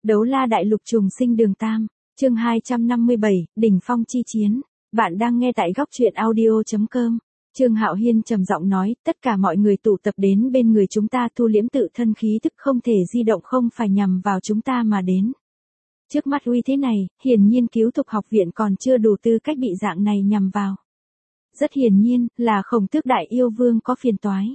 Đấu la đại lục trùng sinh đường tam, chương 257, đỉnh phong chi chiến. Bạn đang nghe tại góc truyện audio.com. Trương Hạo Hiên trầm giọng nói, tất cả mọi người tụ tập đến bên người chúng ta, thu liễm tự thân khí tức không thể di động, không phải nhằm vào chúng ta mà đến. Trước mắt uy thế này, hiển nhiên Cứu Thục học viện còn chưa đủ tư cách bị dạng này nhằm vào. Rất hiển nhiên, là Khổng Tước Đại Yêu Vương có phiền toái.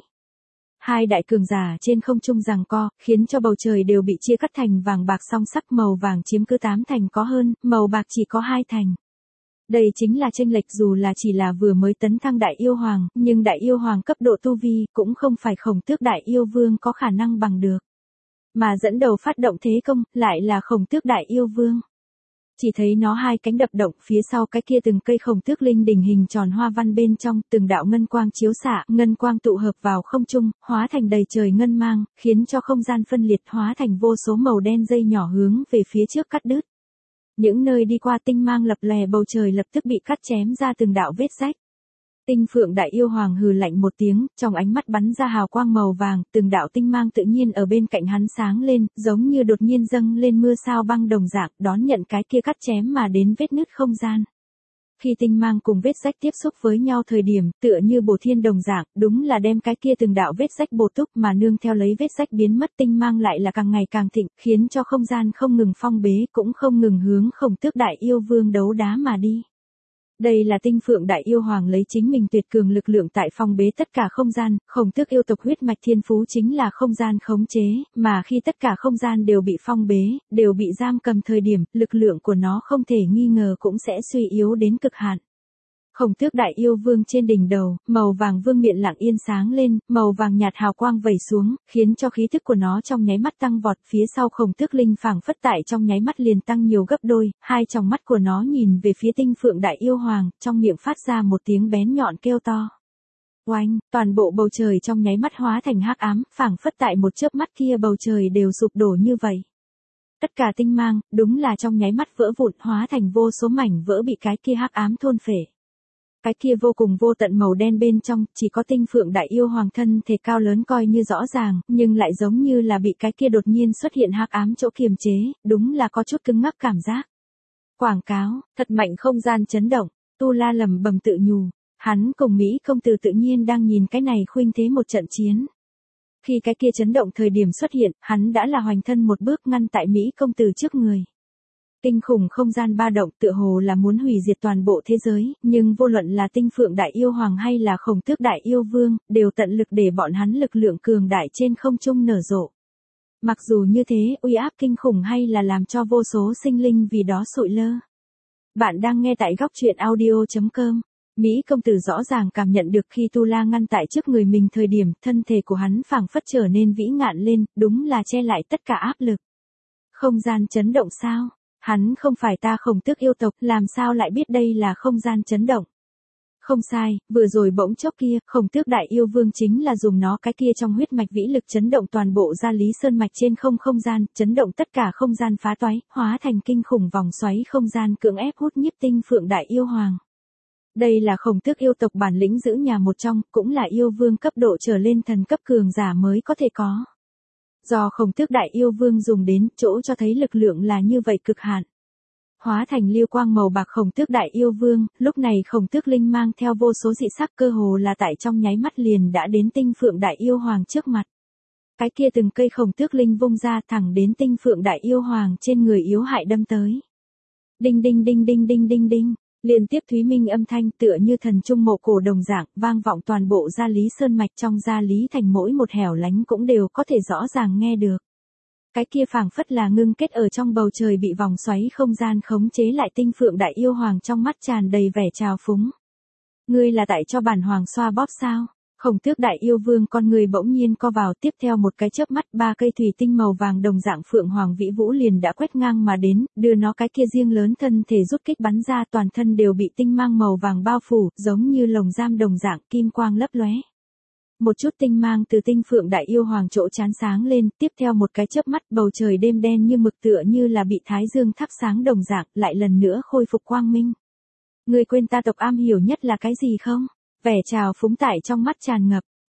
Hai đại cường giả trên không trung giằng co, khiến cho bầu trời đều bị chia cắt thành vàng bạc song sắc, màu vàng chiếm cứ 8 thành có hơn, màu bạc chỉ có 2 thành. Đây chính là chênh lệch, dù là chỉ là vừa mới tấn thăng đại yêu hoàng, nhưng đại yêu hoàng cấp độ tu vi cũng không phải Khổng Tước Đại Yêu Vương có khả năng bằng được. Mà dẫn đầu phát động thế công, lại là Khổng Tước Đại Yêu Vương. Chỉ thấy nó hai cánh đập động, phía sau cái kia từng cây khổng tước linh đỉnh hình tròn hoa văn bên trong, từng đạo ngân quang chiếu xạ, ngân quang tụ hợp vào không trung, hóa thành đầy trời ngân mang, khiến cho không gian phân liệt, hóa thành vô số màu đen dây nhỏ hướng về phía trước cắt đứt. Những nơi đi qua tinh mang lập lòe, bầu trời lập tức bị cắt chém ra từng đạo vết rách. Tinh Phượng Đại Yêu Hoàng hừ lạnh một tiếng, trong ánh mắt bắn ra hào quang màu vàng, từng đạo tinh mang tự nhiên ở bên cạnh hắn sáng lên, giống như đột nhiên dâng lên mưa sao băng đồng dạng, đón nhận cái kia cắt chém mà đến vết nứt không gian. Khi tinh mang cùng vết rách tiếp xúc với nhau thời điểm, tựa như bổ thiên đồng dạng, đúng là đem cái kia từng đạo vết rách bổ túc, mà nương theo lấy vết rách biến mất, tinh mang lại là càng ngày càng thịnh, khiến cho không gian không ngừng phong bế, cũng không ngừng hướng Khổng Tước Đại Yêu Vương đấu đá mà đi. Đây là Tinh Phượng Đại Yêu Hoàng lấy chính mình tuyệt cường lực lượng tại phong bế tất cả không gian, Khổng Tước yêu tộc huyết mạch thiên phú chính là không gian khống chế, mà khi tất cả không gian đều bị phong bế, đều bị giam cầm thời điểm, lực lượng của nó không thể nghi ngờ cũng sẽ suy yếu đến cực hạn. Khổng Tước Đại Yêu Vương trên đỉnh đầu, màu vàng vương miện lặng yên sáng lên, màu vàng nhạt hào quang vẩy xuống, khiến cho khí tức của nó trong nháy mắt tăng vọt, phía sau Khổng Tước Linh phảng phất tại trong nháy mắt liền tăng nhiều gấp đôi, hai tròng mắt của nó nhìn về phía Tinh Phượng Đại Yêu Hoàng, trong miệng phát ra một tiếng bén nhọn kêu to. Oanh, toàn bộ bầu trời trong nháy mắt hóa thành hắc ám, phảng phất tại một chớp mắt kia bầu trời đều sụp đổ như vậy. Tất cả tinh mang, đúng là trong nháy mắt vỡ vụn, hóa thành vô số mảnh vỡ bị cái kia hắc ám thôn phệ. Cái kia vô cùng vô tận màu đen bên trong, chỉ có Tinh Phượng Đại Yêu Hoàng thân thể cao lớn coi như rõ ràng, nhưng lại giống như là bị cái kia đột nhiên xuất hiện hắc ám chỗ kiềm chế, đúng là có chút cứng ngắc cảm giác. Quảng cáo, thật mạnh không gian chấn động, Tu La lẩm bẩm tự nhủ, hắn cùng Mỹ công tử tự nhiên đang nhìn cái này khuynh thế một trận chiến. Khi cái kia chấn động thời điểm xuất hiện, hắn đã là hoành thân một bước ngăn tại Mỹ công tử trước người. Kinh khủng không gian ba động tựa hồ là muốn hủy diệt toàn bộ thế giới, nhưng vô luận là Tinh Phượng Đại Yêu Hoàng hay là Khổng Tước Đại Yêu Vương, đều tận lực để bọn hắn lực lượng cường đại trên không trung nở rộ. Mặc dù như thế, uy áp kinh khủng hay là làm cho vô số sinh linh vì đó sụi lơ. Bạn đang nghe tại góc truyện audio.com. Mỹ công tử rõ ràng cảm nhận được khi Tu La ngăn tại trước người mình thời điểm, thân thể của hắn phảng phất trở nên vĩ ngạn lên, đúng là che lại tất cả áp lực. Không gian chấn động sao? Hắn không phải ta Khổng Tước yêu tộc, làm sao lại biết đây là không gian chấn động? Không sai, vừa rồi bỗng chốc kia, Khổng Tước Đại Yêu Vương chính là dùng nó cái kia trong huyết mạch vĩ lực chấn động toàn bộ Gia Lý Sơn mạch trên không gian, chấn động tất cả không gian phá toái, hóa thành kinh khủng vòng xoáy không gian cưỡng ép hút nhiếp Tinh Phượng Đại Yêu Hoàng. Đây là Khổng Tước yêu tộc bản lĩnh giữ nhà một trong, cũng là yêu vương cấp độ trở lên thần cấp cường giả mới có thể có. Do Khổng Tước Đại Yêu Vương dùng đến, chỗ cho thấy lực lượng là như vậy cực hạn. Hóa thành lưu quang màu bạc Khổng Tước Đại Yêu Vương, lúc này Khổng Tước Linh mang theo vô số dị sắc, cơ hồ là tại trong nháy mắt liền đã đến Tinh Phượng Đại Yêu Hoàng trước mặt. Cái kia từng cây Khổng Tước Linh vung ra thẳng đến Tinh Phượng Đại Yêu Hoàng trên người yếu hại đâm tới. Đinh đinh đinh đinh đinh đinh đinh. Liên tiếp thúy minh âm thanh tựa như thần trung mộ cổ đồng dạng, vang vọng toàn bộ Gia Lý Sơn mạch, trong Gia Lý thành mỗi một hẻo lánh cũng đều có thể rõ ràng nghe được. Cái kia phảng phất là ngưng kết ở trong bầu trời bị vòng xoáy không gian khống chế lại Tinh Phượng Đại Yêu Hoàng trong mắt tràn đầy vẻ trào phúng. Ngươi là tại cho bản hoàng xoa bóp sao? Khổng Tước Đại Yêu Vương con người bỗng nhiên co vào, tiếp theo một cái chớp mắt, ba cây thủy tinh màu vàng đồng dạng Phượng Hoàng Vĩ Vũ liền đã quét ngang mà đến, đưa nó cái kia riêng lớn thân thể rút kích bắn ra, toàn thân đều bị tinh mang màu vàng bao phủ, giống như lồng giam đồng dạng, kim quang lấp lóe. Một chút tinh mang từ Tinh Phượng Đại Yêu Hoàng chỗ chán sáng lên, tiếp theo một cái chớp mắt, bầu trời đêm đen như mực tựa như là bị thái dương thắp sáng đồng dạng, lại lần nữa khôi phục quang minh. Ngươi quên ta tộc am hiểu nhất là cái gì không? Vẻ trào phúng tại trong mắt tràn ngập.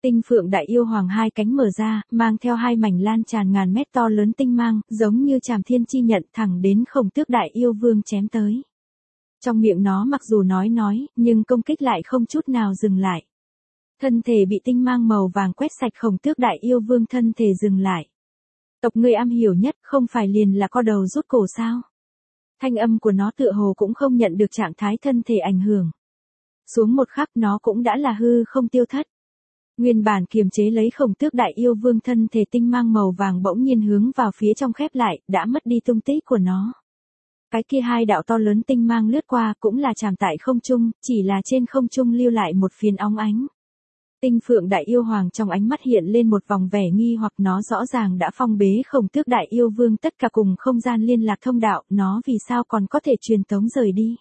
Tinh phượng đại yêu hoàng hai cánh mở ra, mang theo hai mảnh lan tràn ngàn mét to lớn tinh mang, giống như trảm thiên chi nhận thẳng đến Khổng Tước đại yêu vương chém tới. Trong miệng nó mặc dù nói, nhưng công kích lại không chút nào dừng lại. Thân thể bị tinh mang màu vàng quét sạch, Khổng Tước đại yêu vương thân thể dừng lại. Tộc ngươi am hiểu nhất không phải liền là co đầu rút cổ sao? Thanh âm của nó tựa hồ cũng không nhận được trạng thái thân thể ảnh hưởng. Xuống một khắc nó cũng đã là hư không tiêu thất. Nguyên bản kiềm chế lấy Khổng Tước đại yêu vương thân thể tinh mang màu vàng bỗng nhiên hướng vào phía trong khép lại, đã mất đi tung tích của nó. Cái kia hai đạo to lớn tinh mang lướt qua cũng là chạm tại không trung, chỉ là trên không trung lưu lại một phiến óng ánh. Tinh phượng đại yêu hoàng trong ánh mắt hiện lên một vòng vẻ nghi hoặc, nó rõ ràng đã phong bế Khổng Tước đại yêu vương tất cả cùng không gian liên lạc thông đạo, nó vì sao còn có thể truyền tống rời đi?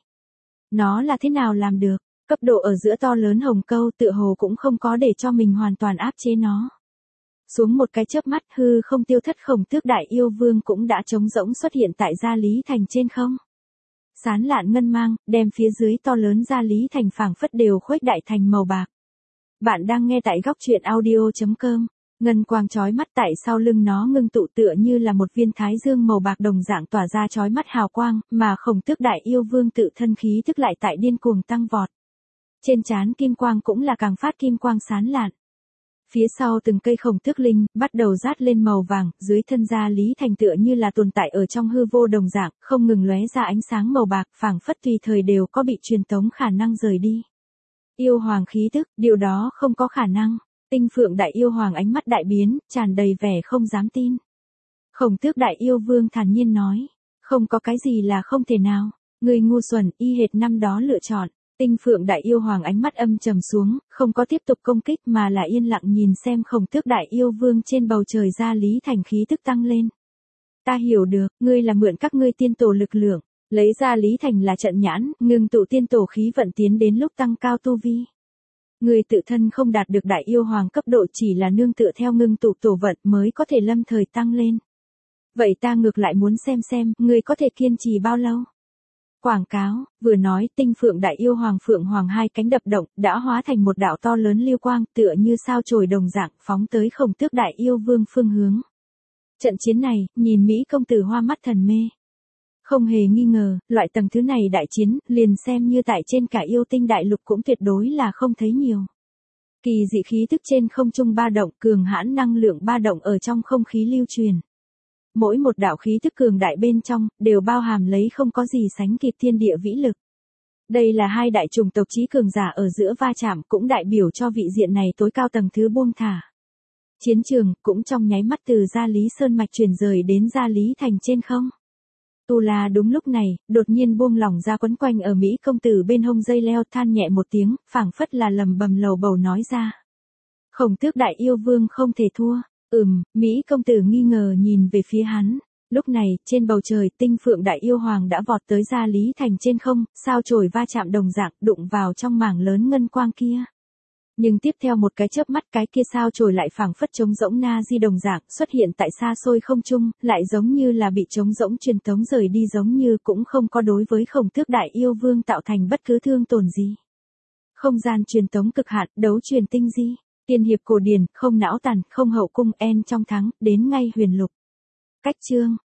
Nó là thế nào làm được? Cấp độ ở giữa to lớn hồng câu tựa hồ cũng không có để cho mình hoàn toàn áp chế nó. Xuống một cái chớp mắt hư không tiêu thất, Khổng Tước đại yêu vương cũng đã trống rỗng xuất hiện tại Gia Lý Thành trên không. Sán lạn ngân mang, đem phía dưới to lớn Gia Lý Thành phảng phất đều khuếch đại thành màu bạc. Bạn đang nghe tại góc truyện audio.com. Ngân quang chói mắt tại sau lưng nó ngưng tụ tựa như là một viên thái dương màu bạc đồng dạng tỏa ra chói mắt hào quang, mà Khổng Tước đại yêu vương tự thân khí tức lại tại điên cuồng tăng vọt. Trên trán kim quang cũng là càng phát kim quang sán lạn. Phía sau từng cây Khổng Tước linh bắt đầu rát lên màu vàng, dưới thân Gia Lý Thành tựa như là tồn tại ở trong hư vô đồng dạng, không ngừng lóe ra ánh sáng màu bạc, phảng phất tùy thời đều có bị truyền tống khả năng rời đi. Yêu hoàng khí tức, điều đó không có khả năng. Tinh phượng đại yêu hoàng ánh mắt đại biến, tràn đầy vẻ không dám tin. Khổng Tước đại yêu vương thản nhiên nói, không có cái gì là không thể nào, người ngu xuẩn, y hệt năm đó lựa chọn. Tinh phượng đại yêu hoàng ánh mắt âm trầm xuống, không có tiếp tục công kích mà là yên lặng nhìn xem Khổng Tước đại yêu vương trên bầu trời Gia Lý Thành khí tức tăng lên. Ta hiểu được, ngươi là mượn các ngươi tiên tổ lực lượng, lấy Gia Lý Thành là trận nhãn, ngưng tụ tiên tổ khí vận tiến đến lúc tăng cao tu vi. Ngươi tự thân không đạt được đại yêu hoàng cấp độ, chỉ là nương tựa theo ngưng tụ tổ vận mới có thể lâm thời tăng lên. Vậy ta ngược lại muốn xem, ngươi có thể kiên trì bao lâu? Quảng cáo, vừa nói, tinh phượng đại yêu hoàng phượng hoàng hai cánh đập động, đã hóa thành một đạo to lớn lưu quang, tựa như sao chổi đồng dạng, phóng tới Khổng Tước đại yêu vương phương hướng. Trận chiến này, nhìn Mỹ công tử hoa mắt thần mê. Không hề nghi ngờ, loại tầng thứ này đại chiến, liền xem như tại trên cả yêu tinh đại lục cũng tuyệt đối là không thấy nhiều. Kỳ dị khí tức trên không trung ba động, cường hãn năng lượng ba động ở trong không khí lưu truyền. Mỗi một đạo khí tức cường đại bên trong, đều bao hàm lấy không có gì sánh kịp thiên địa vĩ lực. Đây là hai đại chủng tộc chí cường giả ở giữa va chạm, cũng đại biểu cho vị diện này tối cao tầng thứ buông thả. Chiến trường, cũng trong nháy mắt từ Gia Lý Sơn Mạch chuyển rời đến Gia Lý Thành trên không. Tu La đúng lúc này, đột nhiên buông lỏng ra quấn quanh ở Mỹ công tử bên hông dây leo, than nhẹ một tiếng, phảng phất là lầm bầm lầu bầu nói ra. Khổng Tước đại yêu vương không thể thua. Mỹ công tử nghi ngờ nhìn về phía hắn. Lúc này, trên bầu trời, tinh phượng đại yêu hoàng đã vọt tới Gia Lý Thành trên không, sao chổi va chạm đồng dạng, đụng vào trong mảng lớn ngân quang kia. Nhưng tiếp theo một cái chớp mắt, cái kia sao chổi lại phảng phất trống rỗng na di đồng dạng, xuất hiện tại xa xôi không trung, lại giống như là bị trống rỗng truyền tống rời đi, giống như cũng không có đối với Khổng Tước đại yêu vương tạo thành bất cứ thương tổn gì. Không gian truyền tống cực hạn, đấu truyền tinh di. Tiên hiệp cổ điển, không não tàn, không hậu cung, en trong thắng, đến ngay huyền lục. Cách chương.